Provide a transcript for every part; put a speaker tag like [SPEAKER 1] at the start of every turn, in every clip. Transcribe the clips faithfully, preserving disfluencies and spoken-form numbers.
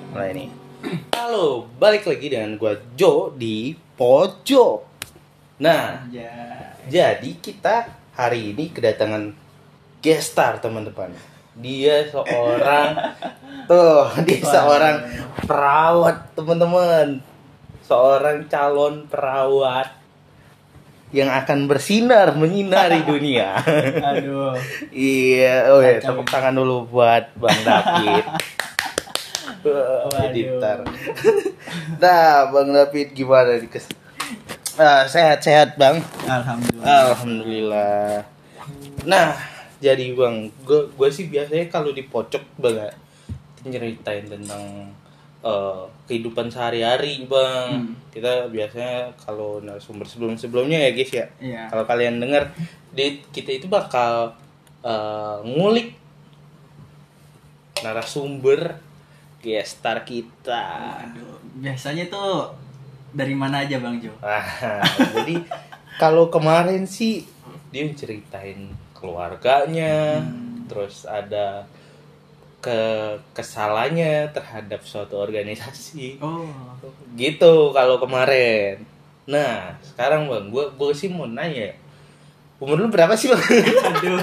[SPEAKER 1] Mulai nih. Halo, balik lagi dengan gua Jo di Pojok. Nah,
[SPEAKER 2] Ya.
[SPEAKER 1] jadi kita hari ini kedatangan guest star teman-teman. Dia seorang tuh, dia seorang perawat teman-teman. Seorang calon perawat yang akan bersinar menyinari dunia.
[SPEAKER 2] Aduh.
[SPEAKER 1] Iya, oh ya, tepuk tangan dulu buat Bang David. Uh, editor. Nah, Bang David gimana nih? Kes- uh, sehat-sehat, Bang?
[SPEAKER 2] Alhamdulillah.
[SPEAKER 1] Alhamdulillah. Nah, jadi Bang, gue gue sih biasanya kalau di pojok banget nyeritain tentang uh, kehidupan sehari-hari, Bang.
[SPEAKER 2] Hmm.
[SPEAKER 1] Kita biasanya kalau narasumber sebelum-sebelumnya ya, guys ya.
[SPEAKER 2] Iya.
[SPEAKER 1] Kalau kalian dengar, di kita itu bakal uh, ngulik narasumber guest star kita.
[SPEAKER 2] Aduh. Biasanya tuh dari mana aja Bang Jo?
[SPEAKER 1] Ah, jadi kalau kemarin sih dia ceritain keluarganya, hmm. terus ada ke kesalahannya terhadap suatu organisasi.
[SPEAKER 2] Oh,
[SPEAKER 1] gitu kalau kemarin. Nah, sekarang Bang, gua gua sih mau nanya. Umur lu berapa sih, Bang?
[SPEAKER 2] aduh.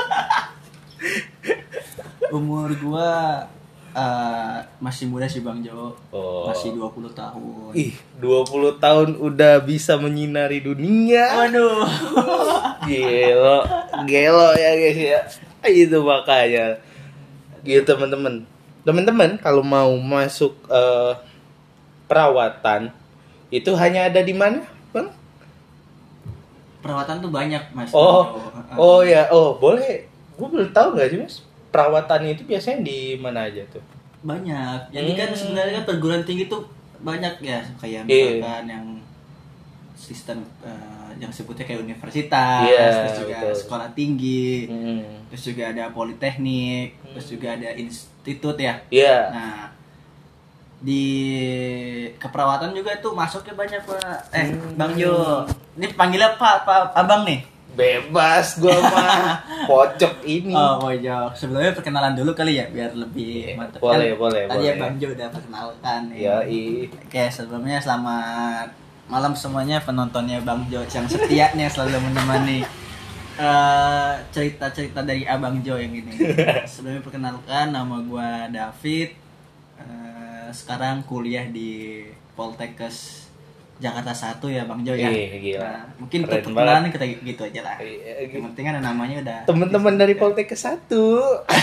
[SPEAKER 2] Umur gua uh, masih muda sih Bang Jo.
[SPEAKER 1] Oh.
[SPEAKER 2] Masih dua puluh tahun.
[SPEAKER 1] Ih, dua puluh tahun udah bisa menyinari dunia.
[SPEAKER 2] Waduh.
[SPEAKER 1] Gelo, gelo ya guys ya. Itu makanya. Gitu teman-teman. Teman-teman kalau mau masuk uh, perawatan itu hanya ada di mana, Bang?
[SPEAKER 2] Perawatan tuh banyak Mas.
[SPEAKER 1] Oh.
[SPEAKER 2] Bang Jo.
[SPEAKER 1] Oh ya, oh boleh. Gue belum tahu enggak sih, Mas? Perawatannya itu biasanya di mana aja tuh?
[SPEAKER 2] Banyak. Jadi kan
[SPEAKER 1] Hmm.
[SPEAKER 2] sebenarnya kan perguruan tinggi tuh banyak ya, kayak
[SPEAKER 1] Yeah.
[SPEAKER 2] misalkan yang sistem uh, yang sebutnya kayak universitas,
[SPEAKER 1] Yeah,
[SPEAKER 2] terus juga
[SPEAKER 1] betul.
[SPEAKER 2] sekolah tinggi,
[SPEAKER 1] Hmm.
[SPEAKER 2] terus juga ada politeknik,
[SPEAKER 1] Hmm.
[SPEAKER 2] terus juga ada institut ya.
[SPEAKER 1] Iya.
[SPEAKER 2] Nah, di keperawatan juga tuh masuknya banyak Pak. Eh,
[SPEAKER 1] Hmm.
[SPEAKER 2] Bang Jo. Ini panggilnya Pak, Pak Abang nih.
[SPEAKER 1] Bebas gua mah pojok ini.
[SPEAKER 2] Oh, pojok. Sebelumnya perkenalan dulu kali ya biar lebih mantap.
[SPEAKER 1] Boleh,
[SPEAKER 2] Kan
[SPEAKER 1] boleh,
[SPEAKER 2] tadi
[SPEAKER 1] boleh.
[SPEAKER 2] ya Bang Jo udah perkenalkan nih.
[SPEAKER 1] Ya, i.
[SPEAKER 2] Oke, sebelumnya selamat malam semuanya penontonnya Bang Jo yang setianya selalu menemani uh, cerita-cerita dari Abang Jo yang ini. Sebelumnya perkenalkan, nama gua David. Uh, sekarang kuliah di Poltekkes Jakarta satu ya Bang Jo ya.
[SPEAKER 1] Ih, gila.
[SPEAKER 2] Nah, mungkin
[SPEAKER 1] Keren
[SPEAKER 2] untuk perkenalan
[SPEAKER 1] banget.
[SPEAKER 2] kita gitu aja lah.
[SPEAKER 1] Iya,
[SPEAKER 2] Yang penting ada namanya udah.
[SPEAKER 1] Teman-teman dari Poltekkes satu.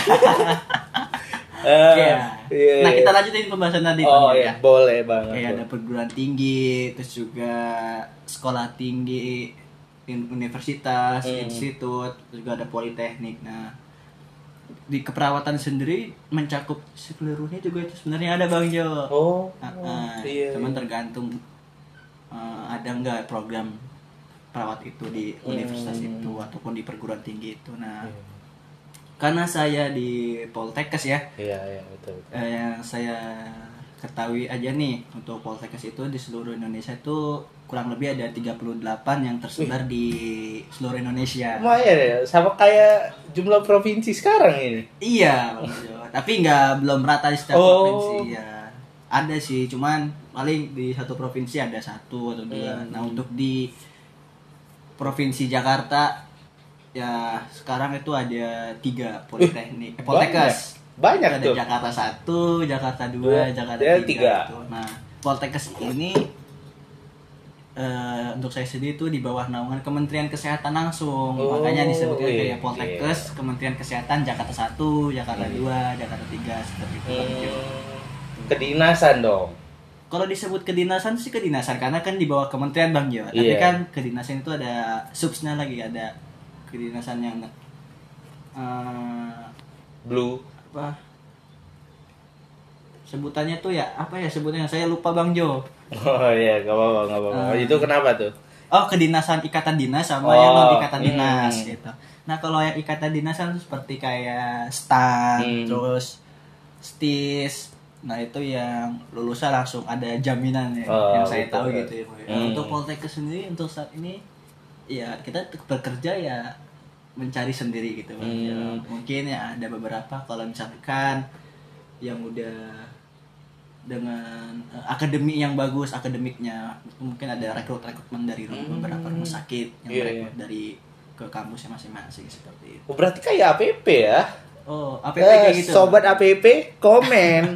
[SPEAKER 2] Iya.
[SPEAKER 1] Iya.
[SPEAKER 2] Nah, kita lanjutin pembahasan tadi
[SPEAKER 1] Oh
[SPEAKER 2] Bang Jo,
[SPEAKER 1] iya, boleh banget.
[SPEAKER 2] Kayak ada perguruan tinggi, terus juga sekolah tinggi, universitas,
[SPEAKER 1] Hmm.
[SPEAKER 2] institut, terus juga ada politeknik. Nah, di keperawatan sendiri mencakup seluruhnya juga itu sebenarnya ada Bang Jo.
[SPEAKER 1] Oh.
[SPEAKER 2] Nah, nah,
[SPEAKER 1] iya.
[SPEAKER 2] cuman tergantung uh, ada nggak program perawat itu di universitas
[SPEAKER 1] Hmm.
[SPEAKER 2] itu ataupun di perguruan tinggi itu. Nah,
[SPEAKER 1] Iya.
[SPEAKER 2] karena saya di Poltekkes ya,
[SPEAKER 1] Iya, iya, betul. betul.
[SPEAKER 2] eh, yang saya ketahui aja nih untuk Poltekkes itu di seluruh Indonesia itu kurang lebih ada tiga puluh delapan yang tersebar di seluruh Indonesia.
[SPEAKER 1] Lumayan ya, sama kayak jumlah provinsi sekarang ini.
[SPEAKER 2] Iya, Bang Jo. Tapi nggak belum rata di setiap
[SPEAKER 1] Oh.
[SPEAKER 2] provinsi ya. Ada sih, cuman paling di satu provinsi ada satu atau dua.
[SPEAKER 1] Hmm.
[SPEAKER 2] Nah, untuk di provinsi Jakarta ya sekarang itu ada tiga politeknik, eh, Poltekkes.
[SPEAKER 1] Banyak
[SPEAKER 2] ada
[SPEAKER 1] tuh.
[SPEAKER 2] Jakarta satu, Jakarta dua,
[SPEAKER 1] Ya,
[SPEAKER 2] Jakarta
[SPEAKER 1] ya,
[SPEAKER 2] tiga.
[SPEAKER 1] tiga.
[SPEAKER 2] Itu. Nah, Poltekkes ini eh, untuk saya sendiri itu di bawah naungan Kementerian Kesehatan langsung.
[SPEAKER 1] Oh,
[SPEAKER 2] Makanya disebutnya
[SPEAKER 1] iya,
[SPEAKER 2] kayak Poltekkes, Kementerian Kesehatan Jakarta satu, Jakarta
[SPEAKER 1] Hmm.
[SPEAKER 2] dua, Jakarta tiga seperti itu. Bang Jo.
[SPEAKER 1] Hmm. Kedinasan dong.
[SPEAKER 2] Kalau disebut kedinasan sih kedinasan karena kan di bawah kementerian Bang Jo. Tapi
[SPEAKER 1] Iya.
[SPEAKER 2] kan kedinasan itu ada subsnya lagi, ada kedinasan yang eh,
[SPEAKER 1] Blue.
[SPEAKER 2] apa sebutannya tuh ya apa ya sebutannya saya lupa Bang Jo.
[SPEAKER 1] Oh iya, gak apa-apa, gak apa-apa.
[SPEAKER 2] Hmm.
[SPEAKER 1] Itu kenapa tuh?
[SPEAKER 2] Oh, kedinasan ikatan dinas sama
[SPEAKER 1] Oh,
[SPEAKER 2] yang non ikatan dinas
[SPEAKER 1] hmm.
[SPEAKER 2] gitu. Nah, kalau yang ikatan dinas kan seperti kayak stan,
[SPEAKER 1] Hmm.
[SPEAKER 2] terus stis. Nah, itu yang lulusan langsung ada jaminan ya,
[SPEAKER 1] Oh,
[SPEAKER 2] yang saya
[SPEAKER 1] gitu.
[SPEAKER 2] tahu gitu ya. Nah,
[SPEAKER 1] Hmm.
[SPEAKER 2] untuk Poltekkes sendiri untuk saat ini ya kita bekerja ya mencari sendiri gitu Bang.
[SPEAKER 1] Hmm.
[SPEAKER 2] Ya, mungkin ya ada beberapa kalau misalkan yang udah dengan uh, akademi yang bagus, akademiknya mungkin ada rekrut rekrutmen dari
[SPEAKER 1] Hmm.
[SPEAKER 2] beberapa rumah sakit yang
[SPEAKER 1] Iya,
[SPEAKER 2] rekrut
[SPEAKER 1] iya.
[SPEAKER 2] dari ke kampusnya masing-masing seperti itu.
[SPEAKER 1] Oh, berarti kayak A P P ya?
[SPEAKER 2] Oh, A P P kayak
[SPEAKER 1] Eh,
[SPEAKER 2] gitu.
[SPEAKER 1] sobat A P P komen.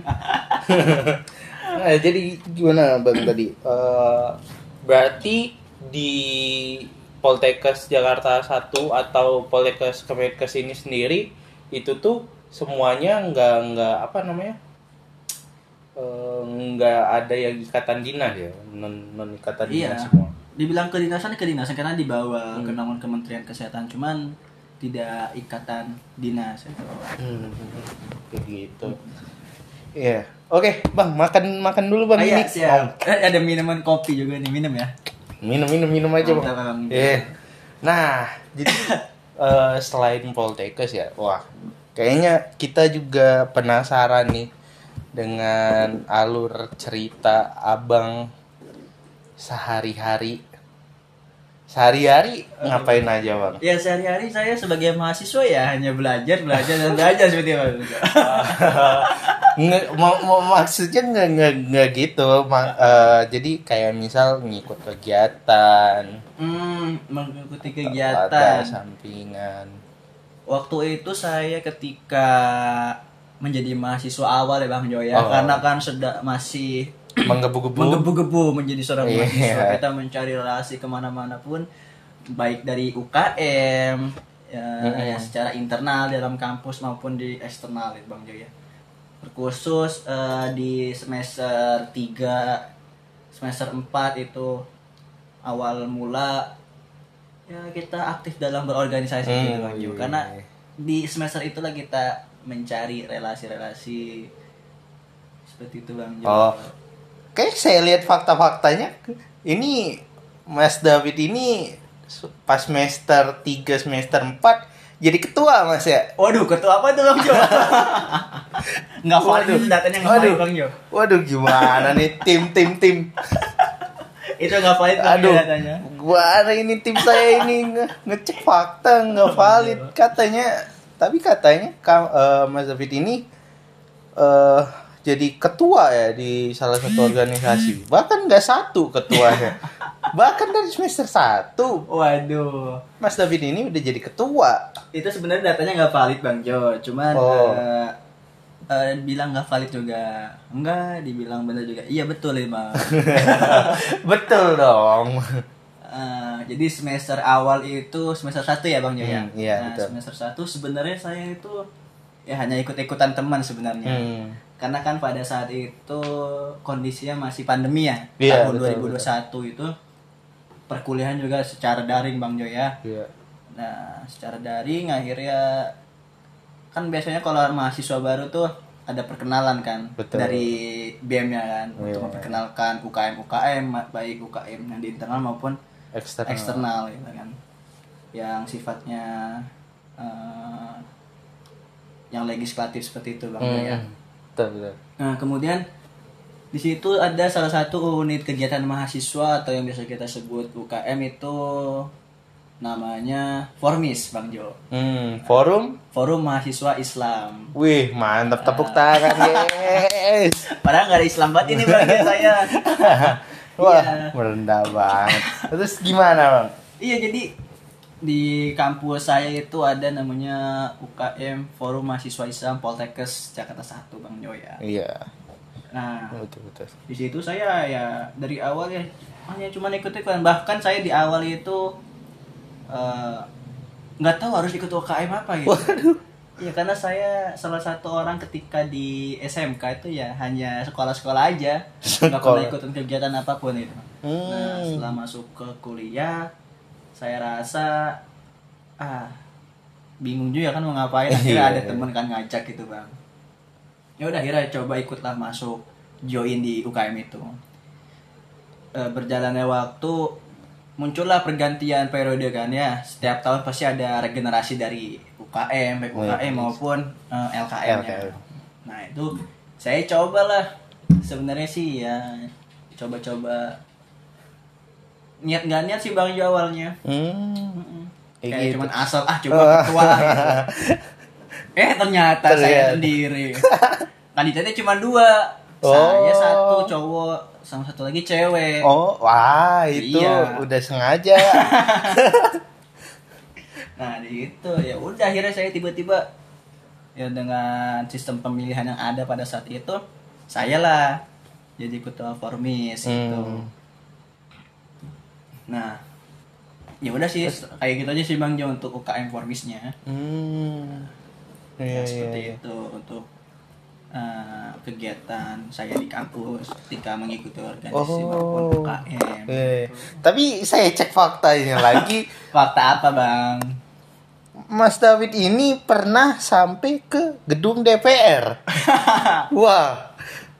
[SPEAKER 1] Nah, jadi gimana Bang tadi? Eh, berarti di Poltekkes Jakarta satu atau Poltekkes Kemenkes ini sendiri itu tuh semuanya nggak nggak apa namanya? Eh, nggak ada yang ikatan dinas ya, non non ikatan
[SPEAKER 2] Iya.
[SPEAKER 1] dinas semua.
[SPEAKER 2] Dibilang kedinasan kedinasan karena di bawah
[SPEAKER 1] Hmm.
[SPEAKER 2] ke naungan Kementerian Kesehatan, cuman tidak ikatan dinas itu.
[SPEAKER 1] Hmm, kayak gitu. Iya. Oke, Bang, makan makan dulu Bang
[SPEAKER 2] Ah,
[SPEAKER 1] ini.
[SPEAKER 2] iya, siap. Eh, ada minuman kopi juga nih, minum ya.
[SPEAKER 1] Minum minum minum aja
[SPEAKER 2] Mantap,
[SPEAKER 1] Bang.
[SPEAKER 2] Bang.
[SPEAKER 1] Iya. Nah, jadi eh, selain Poltekkes ya, wah, kayaknya kita juga penasaran nih dengan alur cerita Abang sehari-hari. Sehari-hari ngapain aja Bang?
[SPEAKER 2] Ya sehari-hari saya sebagai mahasiswa ya hanya belajar, belajar dan belajar seperti itu.
[SPEAKER 1] Nge, mau, mau maksudnya nggak nggak nggak gitu. Ma- eh, jadi kayak misal ngikut kegiatan,
[SPEAKER 2] Hmm, mengikuti
[SPEAKER 1] ada
[SPEAKER 2] kegiatan.
[SPEAKER 1] sampingan.
[SPEAKER 2] Waktu itu saya ketika menjadi mahasiswa awal ya Bang Jo ya,
[SPEAKER 1] Oh.
[SPEAKER 2] karena kan sudah masih
[SPEAKER 1] Menggebu-gebu.
[SPEAKER 2] menggebu-gebu menjadi seorang
[SPEAKER 1] Iya.
[SPEAKER 2] mahasiswa, kita mencari relasi kemana-mana pun, baik dari U K M ya,
[SPEAKER 1] Mm-mm.
[SPEAKER 2] ya secara internal dalam kampus maupun di eksternal ya Bang Jo ya. Berkhusus eh, di semester tiga, semester empat itu awal mula ya kita aktif dalam berorganisasi
[SPEAKER 1] Hmm,
[SPEAKER 2] gitu Bang Jo.
[SPEAKER 1] iya.
[SPEAKER 2] Karena di semester itulah kita mencari relasi-relasi seperti itu Bang Jo.
[SPEAKER 1] Oh. Kayak saya lihat fakta-faktanya, ini Mas David ini pas semester tiga, semester empat jadi ketua Mas ya?
[SPEAKER 2] Waduh, ketua apa itu Bang Jo? Nggak valid
[SPEAKER 1] Waduh.
[SPEAKER 2] itu datanya nggak
[SPEAKER 1] Waduh.
[SPEAKER 2] valid Bang Jo.
[SPEAKER 1] Waduh, gimana nih tim tim tim?
[SPEAKER 2] Itu nggak valid Bang Jo
[SPEAKER 1] Aduh,
[SPEAKER 2] datanya.
[SPEAKER 1] gimana ini tim saya ini nge- ngecek fakta nggak valid katanya. Tapi katanya Ka- eh, Mas David ini eh jadi ketua ya di salah satu organisasi. Bahkan nggak satu ketuanya. Bahkan dari semester satu
[SPEAKER 2] Waduh,
[SPEAKER 1] Mas David ini udah jadi ketua.
[SPEAKER 2] itu sebenarnya datanya nggak valid Bang Jo. Cuman
[SPEAKER 1] Oh.
[SPEAKER 2] eh, eh, bilang nggak valid juga, enggak, dibilang benar juga. Iya betul ya Bang.
[SPEAKER 1] Betul dong.
[SPEAKER 2] Eh, jadi semester awal itu semester satu ya Bang Jo ya.
[SPEAKER 1] Hmm, iya,
[SPEAKER 2] nah,
[SPEAKER 1] betul.
[SPEAKER 2] semester satu sebenarnya saya itu ya hanya ikut-ikutan teman sebenarnya.
[SPEAKER 1] Hmm.
[SPEAKER 2] Karena kan pada saat itu kondisinya masih pandemi ya.
[SPEAKER 1] Iya,
[SPEAKER 2] Tahun
[SPEAKER 1] betul,
[SPEAKER 2] dua ribu dua puluh satu itu perkuliahan juga secara daring Bang Jo ya.
[SPEAKER 1] Iya.
[SPEAKER 2] Nah, secara daring akhirnya kan biasanya kalau mahasiswa baru tuh ada perkenalan kan
[SPEAKER 1] Betul.
[SPEAKER 2] dari B E M-nya kan
[SPEAKER 1] Iya.
[SPEAKER 2] untuk memperkenalkan U K M U K M baik U K M yang di internal maupun
[SPEAKER 1] Eksternal.
[SPEAKER 2] eksternal gitu kan. Yang sifatnya eh, yang legislatif seperti itu Bang Jo ya.
[SPEAKER 1] Hmm. Betul, betul.
[SPEAKER 2] Nah, kemudian di situ ada salah satu unit kegiatan mahasiswa atau yang biasa kita sebut U K M itu namanya Formis Bang Jo.
[SPEAKER 1] Hmm, forum.
[SPEAKER 2] Forum Mahasiswa Islam.
[SPEAKER 1] Wih, mantap tepuk tangan, guys.
[SPEAKER 2] Padahal nggak ada Islam banget ini Bang Jo saya.
[SPEAKER 1] Wah,
[SPEAKER 2] Iya.
[SPEAKER 1] merendah banget. Terus gimana, Bang?
[SPEAKER 2] Iya, jadi di kampus saya itu ada namanya U K M Forum Mahasiswa Islam Poltekkes Jakarta satu Bang Jo ya.
[SPEAKER 1] Iya,
[SPEAKER 2] Nah,
[SPEAKER 1] betul betul.
[SPEAKER 2] di situ saya ya dari awal ya hanya cuma ikut-ikutan, bahkan saya di awal itu eh, nggak tahu harus ikut U K M apa gitu.
[SPEAKER 1] Waduh.
[SPEAKER 2] Ya karena saya salah satu orang ketika di S M K itu ya hanya sekolah-sekolah aja, nggak pernah
[SPEAKER 1] Sekolah.
[SPEAKER 2] ikutan kegiatan apapun itu. Nah,
[SPEAKER 1] Hmm.
[SPEAKER 2] setelah masuk ke kuliah, saya rasa ah bingung juga kan mau ngapain. Akhirnya
[SPEAKER 1] Iya.
[SPEAKER 2] ada teman kan ngajak gitu Bang. Ya udah akhirnya coba ikutlah masuk join di U K M itu. E, berjalannya waktu muncullah pergantian periode kan ya. Setiap tahun pasti ada regenerasi dari U K M, baik U K M maupun eh, L K M-nya.
[SPEAKER 1] L K M.
[SPEAKER 2] Nah, itu saya cobalah. Sebenarnya sih ya coba-coba niat nggak niat sih Bang Jo awalnya.
[SPEAKER 1] Hmm. Kayak
[SPEAKER 2] Kayak
[SPEAKER 1] gitu.
[SPEAKER 2] cuman asal ah coba ketua gitu. Eh ternyata saya
[SPEAKER 1] Ternyata.
[SPEAKER 2] sendiri. Kandidatnya cuma dua. Saya
[SPEAKER 1] Oh.
[SPEAKER 2] satu cowok, sama satu lagi cewek.
[SPEAKER 1] Oh, wah itu
[SPEAKER 2] Iya.
[SPEAKER 1] udah sengaja.
[SPEAKER 2] Nah, di itu ya udah akhirnya saya tiba-tiba ya dengan sistem pemilihan yang ada pada saat itu, saya lah jadi ketua Formis gitu.
[SPEAKER 1] Hmm.
[SPEAKER 2] Nah, ya udah sih kayak gitu aja sih Bang Jo untuk U K M Formisnya.
[SPEAKER 1] Hmm.
[SPEAKER 2] Ya,
[SPEAKER 1] Iya,
[SPEAKER 2] seperti
[SPEAKER 1] iya, iya.
[SPEAKER 2] itu untuk uh, kegiatan saya di kampus ketika mengikuti organisasi maupun U K M.
[SPEAKER 1] Eh, tapi saya cek faktanya lagi,
[SPEAKER 2] Fakta apa Bang?
[SPEAKER 1] Mas David ini pernah sampai ke gedung D P R. Wah.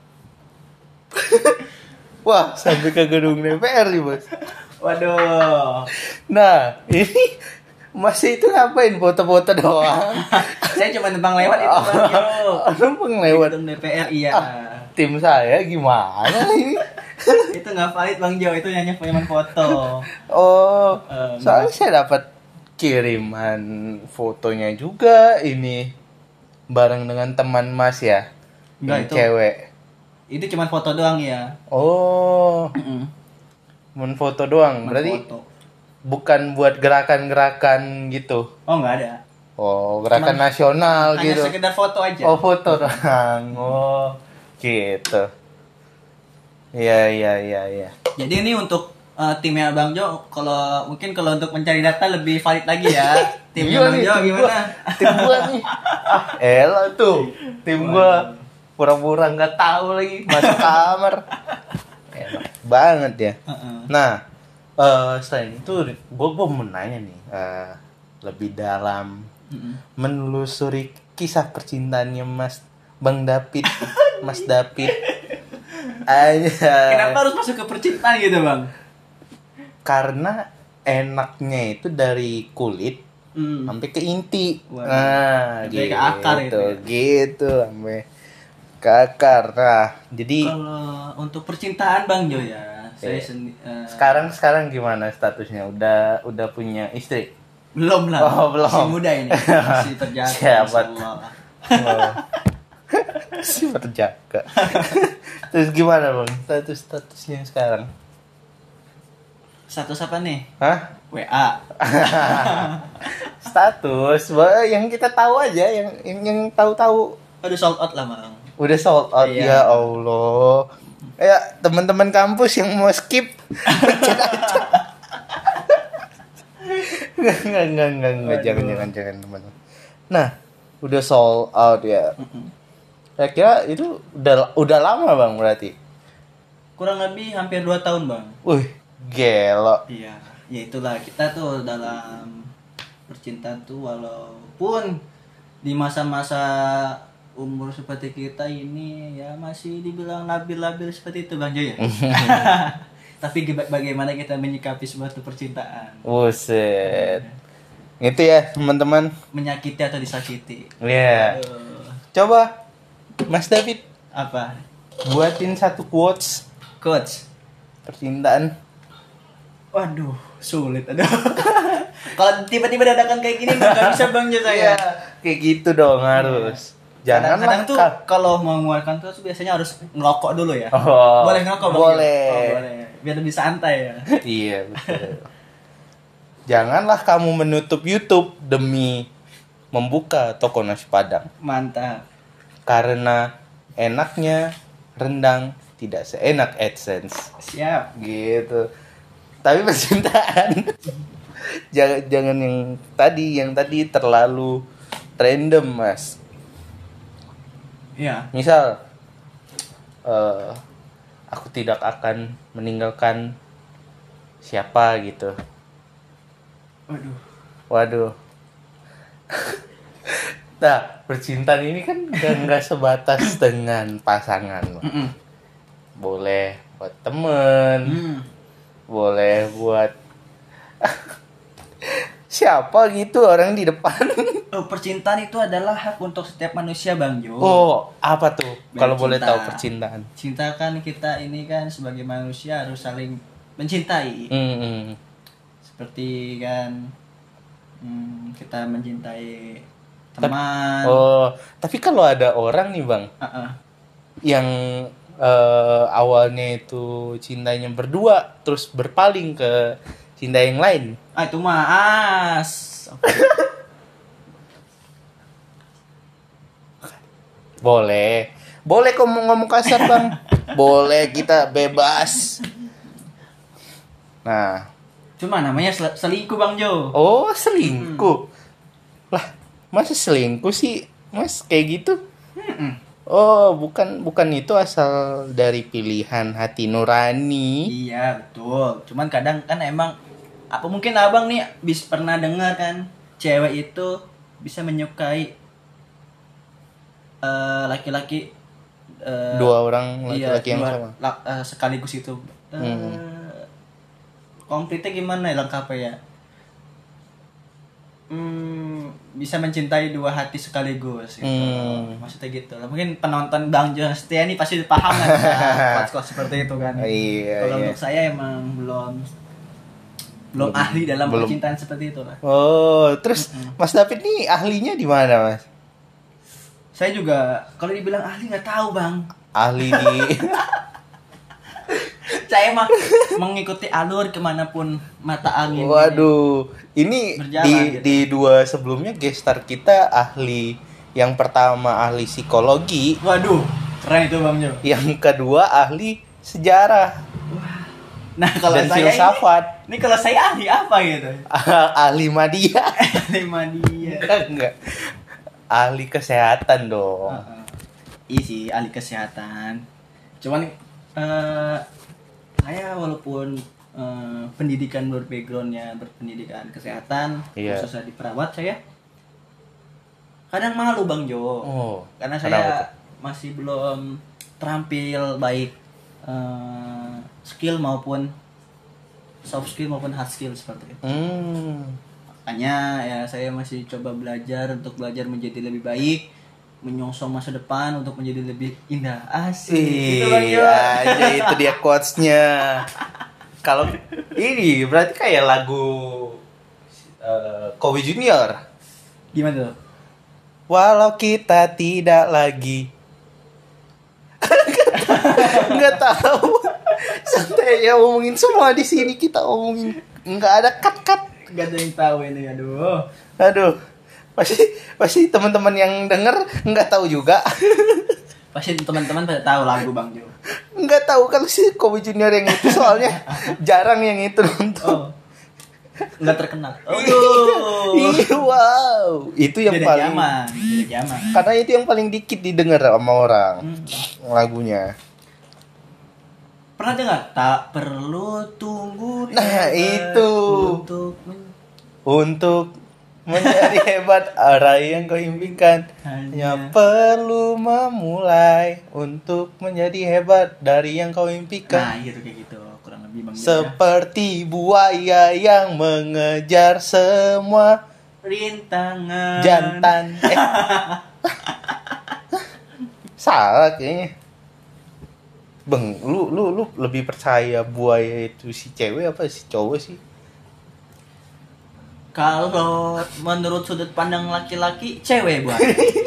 [SPEAKER 1] Wah, sampai ke gedung D P R nih, Bos.
[SPEAKER 2] Waduh.
[SPEAKER 1] Nah, ini masih itu ngapain foto-foto doang?
[SPEAKER 2] Saya cuma numpang lewat itu Bang Jo.
[SPEAKER 1] Numpang lewat.
[SPEAKER 2] Gedung D P R iya.
[SPEAKER 1] Tim saya gimana ini?
[SPEAKER 2] Itu nggak valid Bang Jo, itu hanya cuma foto.
[SPEAKER 1] Oh,
[SPEAKER 2] Eh,
[SPEAKER 1] soalnya saya dapat kiriman fotonya juga ini bareng dengan teman Mas ya.
[SPEAKER 2] Enggak,
[SPEAKER 1] Yang
[SPEAKER 2] itu.
[SPEAKER 1] cewek.
[SPEAKER 2] Itu cuma foto doang ya.
[SPEAKER 1] Oh,
[SPEAKER 2] Mm-mm.
[SPEAKER 1] men foto doang.
[SPEAKER 2] Cuma
[SPEAKER 1] Berarti
[SPEAKER 2] foto.
[SPEAKER 1] bukan buat gerakan-gerakan gitu.
[SPEAKER 2] Oh nggak ada.
[SPEAKER 1] Oh, gerakan
[SPEAKER 2] Cuman
[SPEAKER 1] nasional
[SPEAKER 2] Hanya
[SPEAKER 1] gitu.
[SPEAKER 2] sekedar foto aja.
[SPEAKER 1] Oh, foto doang. Oh, gitu. Iya, iya, iya, iya.
[SPEAKER 2] Jadi ini untuk uh, timnya Bang Jo, kalau mungkin kalau untuk mencari data lebih valid lagi ya. Timnya
[SPEAKER 1] Iya
[SPEAKER 2] Bang
[SPEAKER 1] nih,
[SPEAKER 2] Jo
[SPEAKER 1] tim
[SPEAKER 2] gimana?
[SPEAKER 1] gua, tim gua nih. Ah, elah tuh. Tim gua pura-pura nggak tahu lagi masuk kamar. Enak banget ya.
[SPEAKER 2] Heeh.
[SPEAKER 1] Nah, eh selain itu gua gua mau nanya nih, eh, lebih dalam
[SPEAKER 2] Mm-mm.
[SPEAKER 1] menelusuri kisah percintaannya Mas Bang David, Mas David. Aja.
[SPEAKER 2] Kenapa harus masuk ke percintaan gitu Bang?
[SPEAKER 1] Karena enaknya itu dari kulit
[SPEAKER 2] Hmm.
[SPEAKER 1] sampai ke inti.
[SPEAKER 2] Waduh.
[SPEAKER 1] Nah,
[SPEAKER 2] Sampai ke akar itu ya?
[SPEAKER 1] Gitu, sampai ke akar. Nah, jadi
[SPEAKER 2] Kalau untuk percintaan Bang Jo ya, saya
[SPEAKER 1] Iya.
[SPEAKER 2] sendi- eh,
[SPEAKER 1] sekarang sekarang gimana statusnya? Udah udah punya istri?
[SPEAKER 2] belum lah.
[SPEAKER 1] Oh, belum.
[SPEAKER 2] Masih muda ini, masih terjaga.
[SPEAKER 1] Siapa?
[SPEAKER 2] insyaallah.
[SPEAKER 1] Oh. Si terjaga. Terus gimana, Bang? Status statusnya sekarang?
[SPEAKER 2] Status apa nih?
[SPEAKER 1] Hah?
[SPEAKER 2] W A.
[SPEAKER 1] Status wah, yang kita tahu aja, yang yang, yang tahu-tahu
[SPEAKER 2] Aduh sold out lah Bang.
[SPEAKER 1] udah sold out.
[SPEAKER 2] Iya.
[SPEAKER 1] Ya Allah. Ya, teman-teman kampus yang mau skip pencet aja. Enggak, enggak, enggak, enggak, enggak.
[SPEAKER 2] Waduh.
[SPEAKER 1] Jangan, jangan, jangan, teman. Nah, udah sold out ya.
[SPEAKER 2] Mm-mm.
[SPEAKER 1] Saya kira itu udah udah lama, Bang, berarti.
[SPEAKER 2] Kurang lebih hampir dua tahun Bang.
[SPEAKER 1] Wih, gelo.
[SPEAKER 2] Iya, ya itulah kita tuh dalam percintaan tuh walaupun di masa-masa umur seperti kita ini ya masih dibilang labil-labil seperti itu Bang Jo ya. Tapi ge- bagaimana kita menyikapi suatu percintaan?
[SPEAKER 1] Buset. Itu ya, teman-teman.
[SPEAKER 2] Menyakiti atau disakiti?
[SPEAKER 1] Iya.
[SPEAKER 2] Aduh,
[SPEAKER 1] Coba Mas David
[SPEAKER 2] apa?
[SPEAKER 1] buatin satu quotes
[SPEAKER 2] Coach.
[SPEAKER 1] percintaan.
[SPEAKER 2] Waduh, sulit aduh. Kalau tiba-tiba dadakan kayak gini nggak bisa Bang Jo saya.
[SPEAKER 1] Kayak gitu dong harus. Jangan
[SPEAKER 2] Kadang-kadang tuh
[SPEAKER 1] ka-
[SPEAKER 2] kalau mau mengeluarkan tuh biasanya harus ngerokok dulu ya.
[SPEAKER 1] Oh,
[SPEAKER 2] boleh ngerokok Bang?
[SPEAKER 1] boleh.
[SPEAKER 2] Oh, boleh. Biar lebih santai ya.
[SPEAKER 1] Iya, betul. Janganlah kamu menutup YouTube demi membuka toko nasi Padang.
[SPEAKER 2] Mantap.
[SPEAKER 1] Karena enaknya rendang tidak seenak AdSense.
[SPEAKER 2] Siap.
[SPEAKER 1] Gitu. Tapi percintaan jangan jangan yang tadi yang tadi terlalu random, Mas.
[SPEAKER 2] Iya.
[SPEAKER 1] Misal eh, aku tidak akan meninggalkan siapa gitu.
[SPEAKER 2] Waduh.
[SPEAKER 1] Waduh. Nah, percintaan ini kan nggak nggak sebatas dengan pasangan, Bang.
[SPEAKER 2] Mm-mm.
[SPEAKER 1] Boleh buat temen,
[SPEAKER 2] Hmm.
[SPEAKER 1] boleh buat siapa gitu orang di depan.
[SPEAKER 2] Oh, percintaan itu adalah hak untuk setiap manusia Bang Jo.
[SPEAKER 1] Oh, apa tuh? Kalau boleh
[SPEAKER 2] Cinta.
[SPEAKER 1] tahu percintaan.
[SPEAKER 2] Cinta kan kita ini kan sebagai manusia harus saling mencintai.
[SPEAKER 1] Hmm.
[SPEAKER 2] Seperti kan hmm, kita mencintai teman.
[SPEAKER 1] Oh, tapi kalau ada orang nih, Bang,
[SPEAKER 2] Uh-uh.
[SPEAKER 1] yang eh, awalnya itu cintanya berdua terus berpaling ke cinta yang lain.
[SPEAKER 2] Ah itu mah as.
[SPEAKER 1] Boleh. Boleh kok mau ngomong kasar, Bang. Boleh, kita bebas. Nah,
[SPEAKER 2] Cuma namanya sel- selingkuh Bang Jo.
[SPEAKER 1] oh selingkuh. Lah, masa selingkuh sih, Mas? Kayak gitu?
[SPEAKER 2] Mm-mm.
[SPEAKER 1] Oh, bukan bukan itu asal dari pilihan hati nurani.
[SPEAKER 2] Iya betul. Cuman kadang kan emang apa mungkin abang nih bis pernah dengar kan cewek itu bisa menyukai eh, laki-laki eh,
[SPEAKER 1] Dua orang
[SPEAKER 2] iya,
[SPEAKER 1] laki-laki yang
[SPEAKER 2] dua-
[SPEAKER 1] sama.
[SPEAKER 2] la- eh, sekaligus itu. Eh,
[SPEAKER 1] Hmm.
[SPEAKER 2] Konfliknya gimana ya lengkapnya ya? Hmm, bisa mencintai dua hati sekaligus gitu.
[SPEAKER 1] Hmm.
[SPEAKER 2] Maksudnya gitu. Mungkin penonton Bang Jo setia nih pasti paham lah quotes-quotes seperti itu kan.
[SPEAKER 1] Oh, iya,
[SPEAKER 2] Kalau
[SPEAKER 1] iya.
[SPEAKER 2] untuk saya emang belum belum
[SPEAKER 1] Belum-
[SPEAKER 2] ahli dalam
[SPEAKER 1] belum.
[SPEAKER 2] percintaan seperti itu lah.
[SPEAKER 1] Oh, terus Mas David nih ahlinya di mana, Mas?
[SPEAKER 2] Saya juga kalau dibilang ahli nggak tahu Bang.
[SPEAKER 1] Ahli di
[SPEAKER 2] Saya emang mengikuti alur kemanapun mata angin.
[SPEAKER 1] Waduh, ini
[SPEAKER 2] Berjalan,
[SPEAKER 1] di
[SPEAKER 2] gitu.
[SPEAKER 1] di dua sebelumnya gestar kita ahli. Yang pertama ahli psikologi,
[SPEAKER 2] Waduh, keren itu Bang Jo.
[SPEAKER 1] yang kedua ahli sejarah
[SPEAKER 2] Nah kalau
[SPEAKER 1] dan
[SPEAKER 2] saya ini,
[SPEAKER 1] filsafat.
[SPEAKER 2] ini kalau saya ahli apa gitu?
[SPEAKER 1] Ahli media.
[SPEAKER 2] Lima dia.
[SPEAKER 1] Enggak. Ahli kesehatan dong.
[SPEAKER 2] Heeh. Iya sih ahli kesehatan. Cuman eh, saya walaupun eh, pendidikan berbackgroundnya berpendidikan kesehatan,
[SPEAKER 1] Iya.
[SPEAKER 2] khususnya di perawat saya, kadang malu Bang Jo.
[SPEAKER 1] Oh,
[SPEAKER 2] Karena
[SPEAKER 1] kenapa
[SPEAKER 2] saya
[SPEAKER 1] tuh?
[SPEAKER 2] masih belum terampil baik eh, skill maupun soft skill maupun hard skill seperti itu.
[SPEAKER 1] Hmm.
[SPEAKER 2] Makanya ya saya masih coba belajar untuk belajar menjadi lebih baik, menyongsong masa depan untuk menjadi lebih indah. Asik. Gitu, Bang Jo.
[SPEAKER 1] Iya, aja itu dia quotes-nya. Kalau ini berarti kayak lagu uh, Kobe Junior.
[SPEAKER 2] Gimana tuh?
[SPEAKER 1] Walau kita tidak lagi nggak tahu. Santai ya ngomongin semua di sini kita omongin nggak ada cut cut.
[SPEAKER 2] Gak ada yang tahu ini, aduh.
[SPEAKER 1] Aduh, pasti pasti teman-teman yang denger nggak tahu juga.
[SPEAKER 2] Pasti teman-teman pada tahu lagu Bang Jo.
[SPEAKER 1] Nggak tahu kalau si Kobe Junior yang itu soalnya jarang yang itu nonton.
[SPEAKER 2] Oh. Nggak terkenal. Aduh.
[SPEAKER 1] Ih, wow, itu yang
[SPEAKER 2] Beda
[SPEAKER 1] paling
[SPEAKER 2] zaman, beda zaman.
[SPEAKER 1] karena itu yang paling dikit didengar sama orang
[SPEAKER 2] Hmm.
[SPEAKER 1] lagunya.
[SPEAKER 2] Pernah dengar? Tak perlu tunggu.
[SPEAKER 1] Nah,
[SPEAKER 2] hebat
[SPEAKER 1] itu.
[SPEAKER 2] untuk men-
[SPEAKER 1] Untuk menjadi hebat arah yang kau impikan hanya
[SPEAKER 2] Hanya-
[SPEAKER 1] perlu memulai untuk menjadi hebat dari yang kau
[SPEAKER 2] Nah,
[SPEAKER 1] impikan.
[SPEAKER 2] gitu kayak gitu kurang lebih Bang Jo. ya.
[SPEAKER 1] Seperti buaya yang mengejar semua
[SPEAKER 2] Rintangan.
[SPEAKER 1] jantan. Eh. Salah kayaknya. Bang, lu lu lu lebih percaya buaya itu si cewek apa si cowok sih?
[SPEAKER 2] Kalau menurut sudut pandang laki-laki, cewek buat.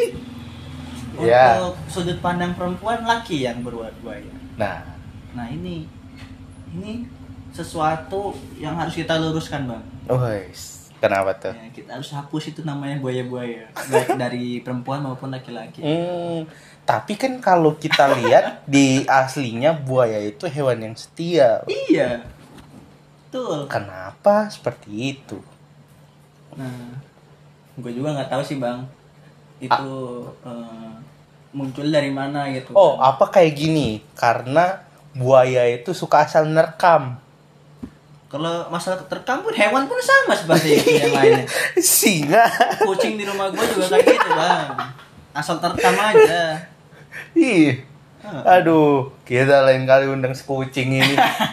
[SPEAKER 1] Ya.
[SPEAKER 2] Untuk sudut pandang perempuan, laki yang berbuat buaya.
[SPEAKER 1] Nah,
[SPEAKER 2] Nah ini, ini sesuatu yang harus kita luruskan Bang.
[SPEAKER 1] wes, kenapa tuh?
[SPEAKER 2] Ya, kita harus hapus itu namanya buaya-buaya, baik dari perempuan maupun laki-laki.
[SPEAKER 1] Hmm, tapi kan kalau kita lihat di aslinya buaya itu hewan yang setia.
[SPEAKER 2] Iya, betul.
[SPEAKER 1] Kenapa seperti itu?
[SPEAKER 2] Nah, gue juga nggak tahu sih Bang, itu eh, muncul dari mana gitu.
[SPEAKER 1] Oh,
[SPEAKER 2] kan.
[SPEAKER 1] apa kayak gini? Karena buaya itu suka asal nerekam.
[SPEAKER 2] Kalau masalah terkam pun hewan pun sama seperti itu yang lainnya.
[SPEAKER 1] Singa.
[SPEAKER 2] Kucing di rumah gue juga kayak gitu Bang, asal terkam aja.
[SPEAKER 1] Ih. Aduh, kita lain kali undang si kucing ini.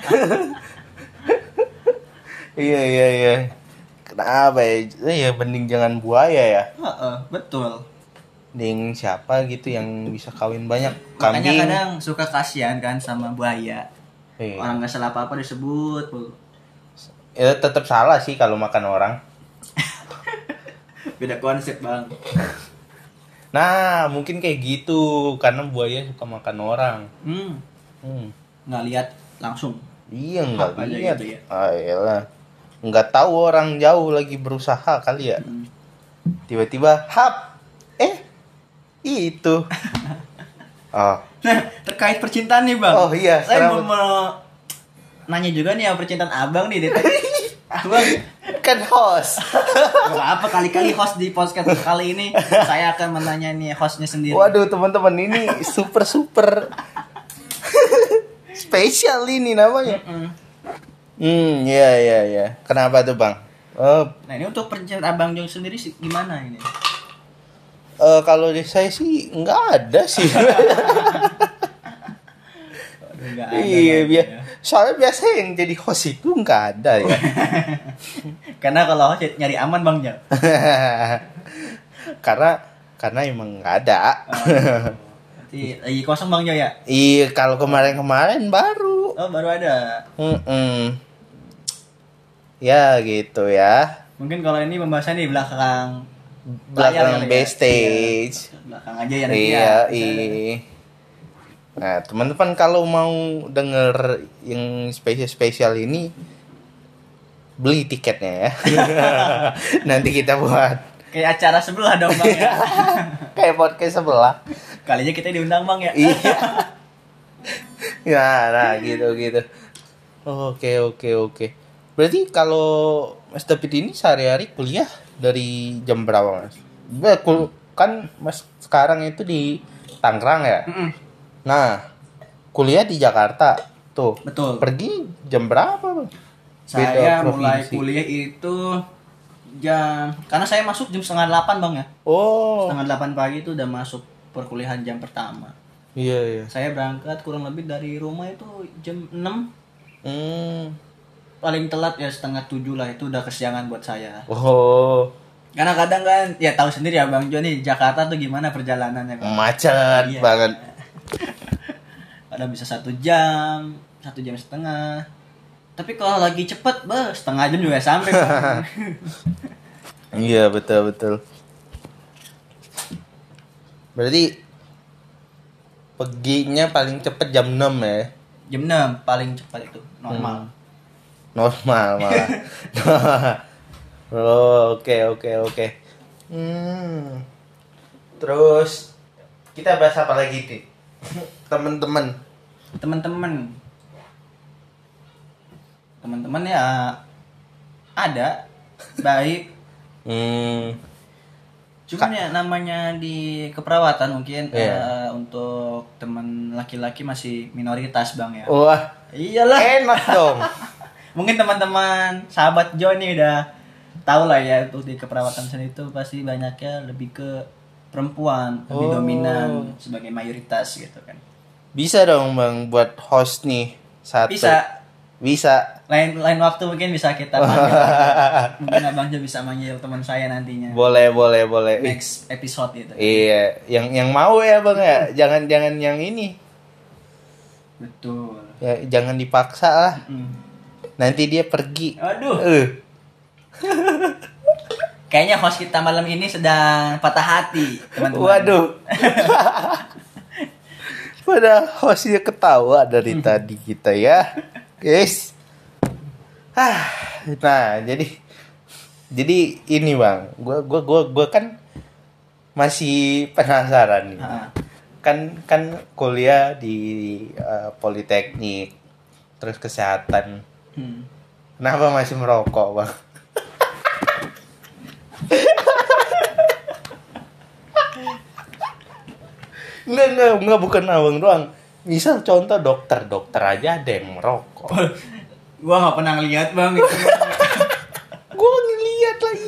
[SPEAKER 1] Iya, iya, iya. Kenapa ya? Ya mending jangan buaya ya.
[SPEAKER 2] Heeh, betul.
[SPEAKER 1] Mending siapa gitu yang bisa kawin banyak.
[SPEAKER 2] Makanya
[SPEAKER 1] Kambing.
[SPEAKER 2] kadang suka kasihan kan sama buaya.
[SPEAKER 1] Iya.
[SPEAKER 2] Orang nggak salah apa-apa disebut. Bu.
[SPEAKER 1] Ya tetap salah sih kalau makan orang.
[SPEAKER 2] Beda konsep Bang.
[SPEAKER 1] Nah, mungkin kayak gitu karena buaya suka makan orang.
[SPEAKER 2] Hmm.
[SPEAKER 1] Hmm.
[SPEAKER 2] Nggak lihat langsung.
[SPEAKER 1] Iya nggak
[SPEAKER 2] Hap aja
[SPEAKER 1] lihat.
[SPEAKER 2] gitu ya.
[SPEAKER 1] Ah, iyalah. Nggak tahu orang jauh lagi berusaha kali ya.
[SPEAKER 2] Hmm.
[SPEAKER 1] Tiba-tiba hap. Eh, itu. Oh.
[SPEAKER 2] Nah, terkait percintaan nih bang.
[SPEAKER 1] Oh iya.
[SPEAKER 2] Saya mau,
[SPEAKER 1] kenapa?
[SPEAKER 2] mau nanya juga nih ya percintaan abang nih. Dari tadi. Abang,
[SPEAKER 1] Kan host.
[SPEAKER 2] gak apa kali-kali host di podcast kali ini saya akan menanya nih hostnya sendiri.
[SPEAKER 1] Waduh teman-teman ini super super spesial ini namanya.
[SPEAKER 2] Mm-mm.
[SPEAKER 1] Hmm, ya ya ya. Kenapa tuh bang? Eh,
[SPEAKER 2] Nah ini untuk percintaan abang Jong sendiri sih gimana ini?
[SPEAKER 1] eh, kalau di saya sih nggak ada sih.
[SPEAKER 2] Nggak ada
[SPEAKER 1] Iya,
[SPEAKER 2] lagi
[SPEAKER 1] biar
[SPEAKER 2] ya.
[SPEAKER 1] soalnya biasa yang jadi host itu nggak ada ya.
[SPEAKER 2] Karena kalau host nyari aman bang Jong.
[SPEAKER 1] karena karena emang nggak ada.
[SPEAKER 2] Berarti lagi kosong bang Jong ya?
[SPEAKER 1] Iya, kalau kemarin-kemarin baru.
[SPEAKER 2] Oh baru ada.
[SPEAKER 1] Mm-mm. Ya gitu ya.
[SPEAKER 2] Mungkin kalau ini pembahasan di belakang
[SPEAKER 1] Belakang
[SPEAKER 2] layar kali ya.
[SPEAKER 1] backstage.
[SPEAKER 2] Iya, belakang aja ya nanti
[SPEAKER 1] Iya,
[SPEAKER 2] ya.
[SPEAKER 1] iya. Nah, teman-teman kalau mau denger yang spesial-spesial ini beli tiketnya ya. Nanti kita buat
[SPEAKER 2] Kayak acara sebelah dong bang ya.
[SPEAKER 1] kayak podcast sebelah.
[SPEAKER 2] Kalinya kita diundang bang ya.
[SPEAKER 1] Iya. Ya, nah gitu gitu. Oke, oke, oke. Berarti kalau Mas David ini sehari-hari kuliah dari jam berapa, Mas? Ba- kul- Kan Mas sekarang itu di Tangerang ya?
[SPEAKER 2] Mm-mm.
[SPEAKER 1] Nah, kuliah di Jakarta. Tuh.
[SPEAKER 2] Betul.
[SPEAKER 1] Pergi jam berapa, Bang? Beda
[SPEAKER 2] Saya mulai
[SPEAKER 1] provinsi.
[SPEAKER 2] kuliah itu jam karena saya masuk jam setengah delapan bang ya.
[SPEAKER 1] Oh.
[SPEAKER 2] Setengah delapan pagi itu udah masuk perkuliahan jam pertama.
[SPEAKER 1] Iya, iya.
[SPEAKER 2] Saya berangkat kurang lebih dari rumah itu jam enam.
[SPEAKER 1] Hmm.
[SPEAKER 2] Paling telat ya setengah tujuh lah, itu udah kesiangan buat saya.
[SPEAKER 1] Oh.
[SPEAKER 2] Karena kadang kan ya tahu sendiri ya Bang Joni, Jakarta tuh gimana perjalanannya kan.
[SPEAKER 1] Macet
[SPEAKER 2] Iya.
[SPEAKER 1] banget.
[SPEAKER 2] Kadang bisa satu jam, satu jam setengah. Tapi kalau lagi cepet, bah, setengah jam juga sampai. Bang.
[SPEAKER 1] Iya, betul betul. Berarti perginya paling cepet jam enam ya.
[SPEAKER 2] Jam enam paling cepat itu normal.
[SPEAKER 1] Normal malah. Oh, oke oke oke. Hmm. Terus kita bahas apa lagi nih? Teman-teman.
[SPEAKER 2] Teman-teman, teman-teman ya ada baik.
[SPEAKER 1] Hmm.
[SPEAKER 2] Cuman ya namanya di keperawatan mungkin
[SPEAKER 1] Iya.
[SPEAKER 2] eh, untuk teman laki-laki masih minoritas bang ya.
[SPEAKER 1] Wah,
[SPEAKER 2] Iyalah.
[SPEAKER 1] enak dong.
[SPEAKER 2] Mungkin teman-teman sahabat Johnny udah tahu lah ya untuk di keperawatan seni itu pasti banyaknya lebih ke perempuan, lebih
[SPEAKER 1] Oh.
[SPEAKER 2] dominan sebagai mayoritas gitu kan.
[SPEAKER 1] Bisa dong Bang buat host nih satu.
[SPEAKER 2] Bisa.
[SPEAKER 1] Bisa.
[SPEAKER 2] Lain lain waktu mungkin bisa kita panggil. Mungkin Abang Jo bisa manggil teman saya nantinya.
[SPEAKER 1] Boleh, boleh, boleh. Ih,
[SPEAKER 2] Next episode gitu.
[SPEAKER 1] iya, yang yang mau ya Bang ya. Jangan jangan yang ini.
[SPEAKER 2] Betul.
[SPEAKER 1] Ya, jangan dipaksa lah.
[SPEAKER 2] Mm.
[SPEAKER 1] Nanti dia pergi.
[SPEAKER 2] Aduh.
[SPEAKER 1] Eh.
[SPEAKER 2] Kayaknya host kita malam ini sedang patah hati, teman-teman.
[SPEAKER 1] Waduh. Pada hostnya ketawa dari tadi kita ya. Guys. Ah, nah, jadi jadi ini Bang, gua gua gua gua kan masih penasaran nih.
[SPEAKER 2] Ha-ha.
[SPEAKER 1] Kan kan kuliah di eh, Politeknik, terus kesehatan.
[SPEAKER 2] Hmm.
[SPEAKER 1] Kenapa masih merokok, Bang? Enggak, enggak, enggak, bukan abang doang. Misal contoh dokter, dokter aja ada yang merokok.
[SPEAKER 2] Gua nggak pernah lihat bang itu.
[SPEAKER 1] Gue ngeliat lagi.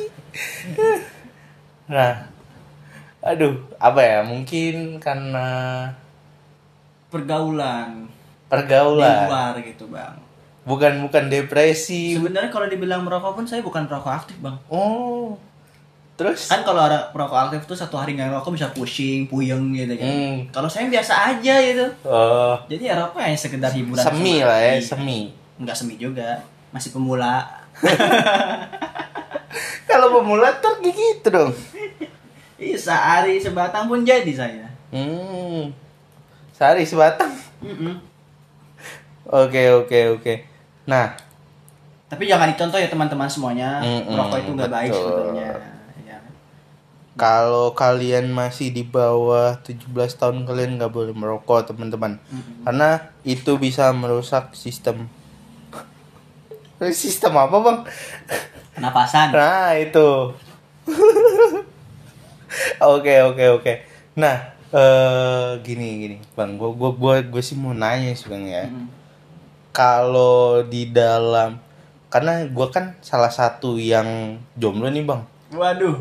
[SPEAKER 1] Nah, aduh, apa ya? Mungkin karena
[SPEAKER 2] Pergaulan di
[SPEAKER 1] pergaulan.
[SPEAKER 2] luar gitu bang.
[SPEAKER 1] Bukan bukan depresi.
[SPEAKER 2] Sebenarnya kalau dibilang merokok pun saya bukan perokok aktif bang.
[SPEAKER 1] Oh, terus?
[SPEAKER 2] Kan kalau ada perokok aktif tuh satu hari nggak ngerokok bisa pusing, puyeng gitu kan.
[SPEAKER 1] Hmm.
[SPEAKER 2] Kalau saya biasa aja gitu.
[SPEAKER 1] Oh,
[SPEAKER 2] Jadi ya rokok hanya sekedar hiburan.
[SPEAKER 1] semi
[SPEAKER 2] sama-
[SPEAKER 1] lah ya,
[SPEAKER 2] Iya.
[SPEAKER 1] semi.
[SPEAKER 2] Nggak semi juga, masih pemula.
[SPEAKER 1] Kalau pemula ntar gitu dong.
[SPEAKER 2] Bisa hari sebatang pun jadi saya.
[SPEAKER 1] Hmm. Sehari sebatang.
[SPEAKER 2] Mm-mm.
[SPEAKER 1] Oke, oke, oke. Nah,
[SPEAKER 2] Tapi jangan dicontoh ya teman-teman semuanya.
[SPEAKER 1] Mm-mm,
[SPEAKER 2] Merokok itu nggak baik
[SPEAKER 1] betul.
[SPEAKER 2] sebetulnya. Ya.
[SPEAKER 1] kalau kalian masih di bawah tujuh belas tahun kalian nggak boleh merokok, teman-teman.
[SPEAKER 2] Mm-mm.
[SPEAKER 1] Karena itu bisa merusak sistem. Sistem apa, Bang?
[SPEAKER 2] Penapasan.
[SPEAKER 1] Nah, itu. Oke, oke, oke. Nah, eh gini gini, Bang. Gua gua gua gua sih mau nanya sih, Bang ya.
[SPEAKER 2] Mm-mm.
[SPEAKER 1] Kalau di dalam, karena gua kan salah satu yang jomblo nih, Bang.
[SPEAKER 2] Waduh.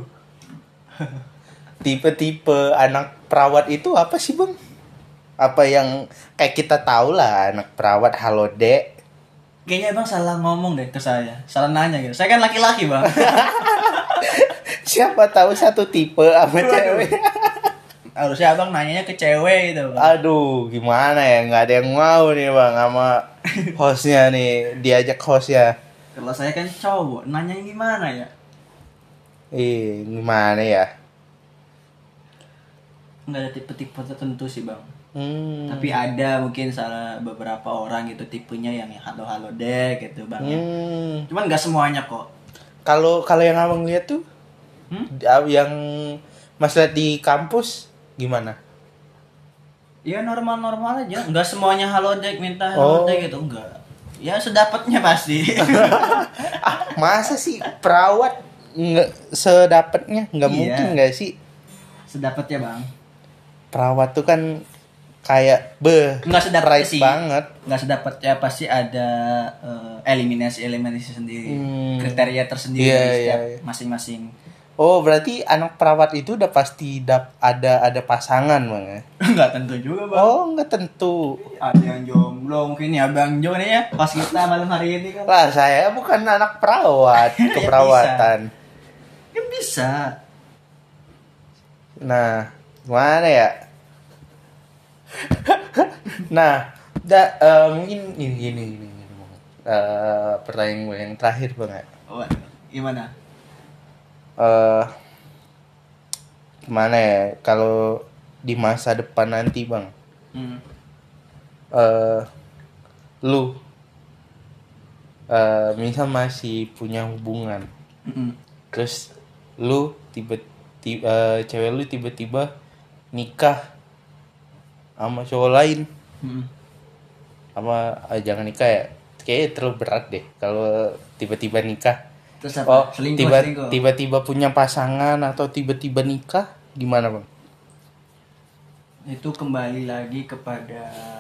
[SPEAKER 1] Tipe-tipe anak perawat itu apa sih, Bang? Apa yang kayak kita tahu lah, anak perawat halo dek.
[SPEAKER 2] Kayaknya Bang salah ngomong deh ke saya. Salah nanya gitu. Saya kan laki-laki, Bang.
[SPEAKER 1] Siapa tahu satu tipe sama cewek.
[SPEAKER 2] Harusnya Abang nanyanya ke cewek gitu, Bang.
[SPEAKER 1] Aduh, gimana ya? Nggak ada yang mau nih, Bang, sama hostnya nih. Diajak host ya.
[SPEAKER 2] Kalau saya kan cowok, nanya gimana ya?
[SPEAKER 1] Ih, gimana ya?
[SPEAKER 2] Nggak ada tipe-tipe tertentu sih, Bang.
[SPEAKER 1] Hmm.
[SPEAKER 2] Tapi ada mungkin salah beberapa orang gitu tipenya yang halo-halo deh gitu, Bang ya.
[SPEAKER 1] Hmm.
[SPEAKER 2] Cuman nggak semuanya kok.
[SPEAKER 1] Kalau kalau yang abang lihat tuh,
[SPEAKER 2] Hmm?
[SPEAKER 1] yang Mas lihat di kampus gimana?
[SPEAKER 2] Ya normal-normal aja. Nggak semuanya halo dek minta
[SPEAKER 1] Oh.
[SPEAKER 2] halo dek gitu, enggak. Ya sedapatnya pasti.
[SPEAKER 1] Ah, masa sih perawat nggak sedapatnya? Nggak
[SPEAKER 2] Iya.
[SPEAKER 1] mungkin nggak sih?
[SPEAKER 2] Sedapatnya, Bang.
[SPEAKER 1] Perawat tuh kan kayak beh,
[SPEAKER 2] Nggak sedapatnya
[SPEAKER 1] pride
[SPEAKER 2] sih.
[SPEAKER 1] banget.
[SPEAKER 2] Nggak sedapatnya pasti ada eh, eliminasi-eliminasi sendiri.
[SPEAKER 1] Hmm.
[SPEAKER 2] Kriteria tersendiri
[SPEAKER 1] Iya,
[SPEAKER 2] dari
[SPEAKER 1] iya,
[SPEAKER 2] setiap
[SPEAKER 1] iya.
[SPEAKER 2] masing-masing.
[SPEAKER 1] Oh, berarti anak perawat itu udah pasti dap ada ada pasangan, Bang ya?
[SPEAKER 2] Nggak tentu juga, Bang.
[SPEAKER 1] Oh, nggak tentu.
[SPEAKER 2] Ada yang jomblo mungkin ya Bang Jo nih ya. Pas kita malam hari ini kan.
[SPEAKER 1] Lah, saya bukan anak perawat,
[SPEAKER 2] Ya,
[SPEAKER 1] keperawatan.
[SPEAKER 2] Kan bisa.
[SPEAKER 1] Nah, gimana ya? Nah, da, eh, mungkin gini gini gini, gini, Bang. Eh, pertanyaan gue yang terakhir, Bang ya.
[SPEAKER 2] Waduh, gimana?
[SPEAKER 1] Eh, gimana ya? Kalau di masa depan nanti, Bang,
[SPEAKER 2] Hmm.
[SPEAKER 1] eh lu eh misal masih punya hubungan,
[SPEAKER 2] Mm-mm.
[SPEAKER 1] terus lu tiba tiba cewek lu tiba-tiba nikah sama cowok lain,
[SPEAKER 2] Mm-mm.
[SPEAKER 1] sama eh, jangan nikah ya, kayaknya terlalu berat deh kalau tiba-tiba nikah.
[SPEAKER 2] Terus apa?
[SPEAKER 1] Oh,
[SPEAKER 2] selingkuh,
[SPEAKER 1] tiba
[SPEAKER 2] selingkuh.
[SPEAKER 1] tiba-tiba punya pasangan atau tiba-tiba nikah, gimana, Bang?
[SPEAKER 2] Itu kembali lagi kepada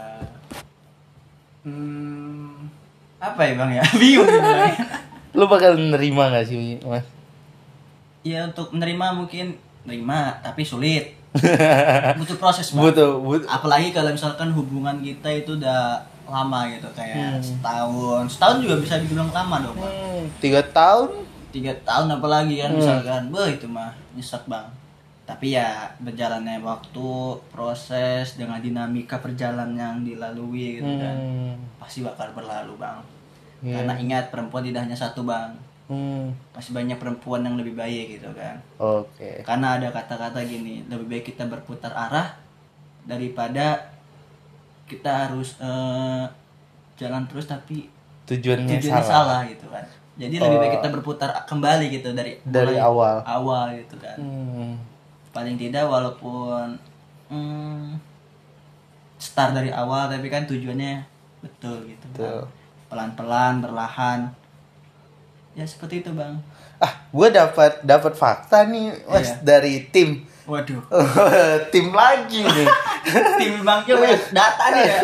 [SPEAKER 2] hmm, apa ya Bang ya? Bingung nih, Bang.
[SPEAKER 1] Lu bakal nerima gak sih, Mas?
[SPEAKER 2] Ya untuk menerima mungkin nerima tapi sulit. Butuh proses, Bang.
[SPEAKER 1] Butuh, butuh.
[SPEAKER 2] Apalagi kalau misalkan hubungan kita itu udah lama gitu kayak
[SPEAKER 1] Hmm.
[SPEAKER 2] setahun. Setahun juga bisa dibilang lama dong, Bang.
[SPEAKER 1] Hmm, tiga tahun.
[SPEAKER 2] Tiga tahun apalagi kan
[SPEAKER 1] Hmm.
[SPEAKER 2] misalkan, beh itu mah nyesek, Bang. Tapi ya berjalannya waktu, proses dengan dinamika perjalanan yang dilalui gitu kan,
[SPEAKER 1] Hmm.
[SPEAKER 2] pasti bakal berlalu, Bang.
[SPEAKER 1] Iya.
[SPEAKER 2] Karena ingat perempuan tidak hanya satu, Bang.
[SPEAKER 1] Hmm.
[SPEAKER 2] Masih banyak perempuan yang lebih baik gitu kan.
[SPEAKER 1] Oke.
[SPEAKER 2] Karena ada kata-kata gini, lebih baik kita berputar arah daripada kita harus eh, jalan terus tapi
[SPEAKER 1] Tujuannya,
[SPEAKER 2] tujuannya
[SPEAKER 1] salah.
[SPEAKER 2] salah gitu kan. Jadi lebih baik
[SPEAKER 1] Oh.
[SPEAKER 2] kita berputar kembali gitu dari
[SPEAKER 1] Dari
[SPEAKER 2] mulai
[SPEAKER 1] awal.
[SPEAKER 2] awal gitu kan.
[SPEAKER 1] Hmm.
[SPEAKER 2] Paling tidak walaupun hmm, start dari awal tapi kan tujuannya betul gitu.
[SPEAKER 1] Betul.
[SPEAKER 2] Bang. Pelan-pelan, berlahan. Ya seperti itu, Bang.
[SPEAKER 1] Ah, gue dapat dapat fakta nih, Mas,
[SPEAKER 2] Iya.
[SPEAKER 1] dari tim.
[SPEAKER 2] Waduh.
[SPEAKER 1] Tim lagi nih.
[SPEAKER 2] Tim Bang Jo banyak data nih ya.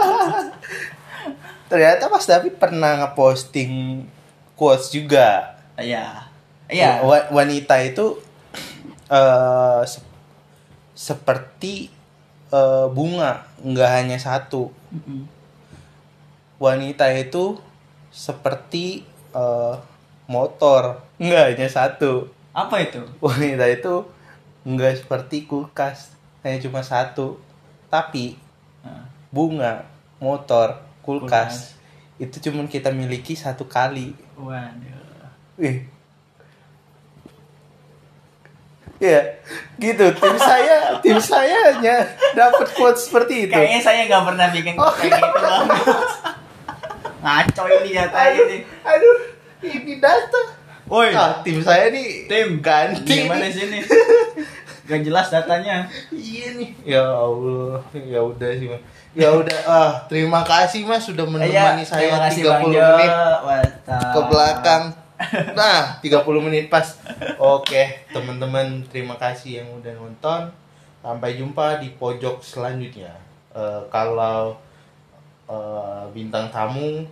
[SPEAKER 1] Ternyata Mas David pernah ngeposting quotes juga.
[SPEAKER 2] Iya. Iya.
[SPEAKER 1] Wa- Wanita itu eh se- seperti eh, bunga, nggak hanya satu.
[SPEAKER 2] Mm-mm.
[SPEAKER 1] Wanita itu seperti eh, motor, nggak hanya satu.
[SPEAKER 2] Apa itu?
[SPEAKER 1] Wanita itu nggak seperti kulkas, hanya cuma satu. Tapi
[SPEAKER 2] Nah,
[SPEAKER 1] bunga, motor, kulkas,
[SPEAKER 2] Kulkas.
[SPEAKER 1] itu cuma kita miliki satu kali.
[SPEAKER 2] waduh.
[SPEAKER 1] Wih, Ya, gitu. Tim saya, tim saya hanya dapat quote seperti itu.
[SPEAKER 2] Kayaknya saya nggak pernah bikin
[SPEAKER 1] Oh.
[SPEAKER 2] kayak gitu bang. Ngaco ini ya
[SPEAKER 1] Aduh,
[SPEAKER 2] ini.
[SPEAKER 1] aduh, ini data.
[SPEAKER 2] Woi,
[SPEAKER 1] Ah, tim saya nih
[SPEAKER 2] tim
[SPEAKER 1] ganti.
[SPEAKER 2] gimana
[SPEAKER 1] nih.
[SPEAKER 2] sih ini? Gak jelas datanya.
[SPEAKER 1] Iya nih. Ya Allah, ya udah sih Mas. Ya udah, ah terima kasih Mas sudah menemani saya
[SPEAKER 2] terima kasih
[SPEAKER 1] tiga
[SPEAKER 2] Bang
[SPEAKER 1] puluh
[SPEAKER 2] Jo.
[SPEAKER 1] menit
[SPEAKER 2] Mantap.
[SPEAKER 1] ke belakang. Nah, tiga puluh menit pas. Oke, teman-teman, terima kasih yang udah nonton. Sampai jumpa di pojok selanjutnya. Eh, kalau eh, bintang tamu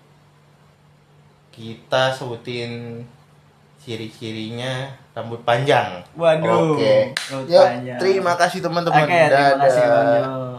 [SPEAKER 1] kita sebutin ciri-cirinya rambut panjang.
[SPEAKER 2] Waduh,
[SPEAKER 1] Oke.
[SPEAKER 2] rambut
[SPEAKER 1] Yuk,
[SPEAKER 2] panjang.
[SPEAKER 1] terima kasih teman-teman.
[SPEAKER 2] Oke, terima kasih Bang
[SPEAKER 1] Dadah.
[SPEAKER 2] Jo.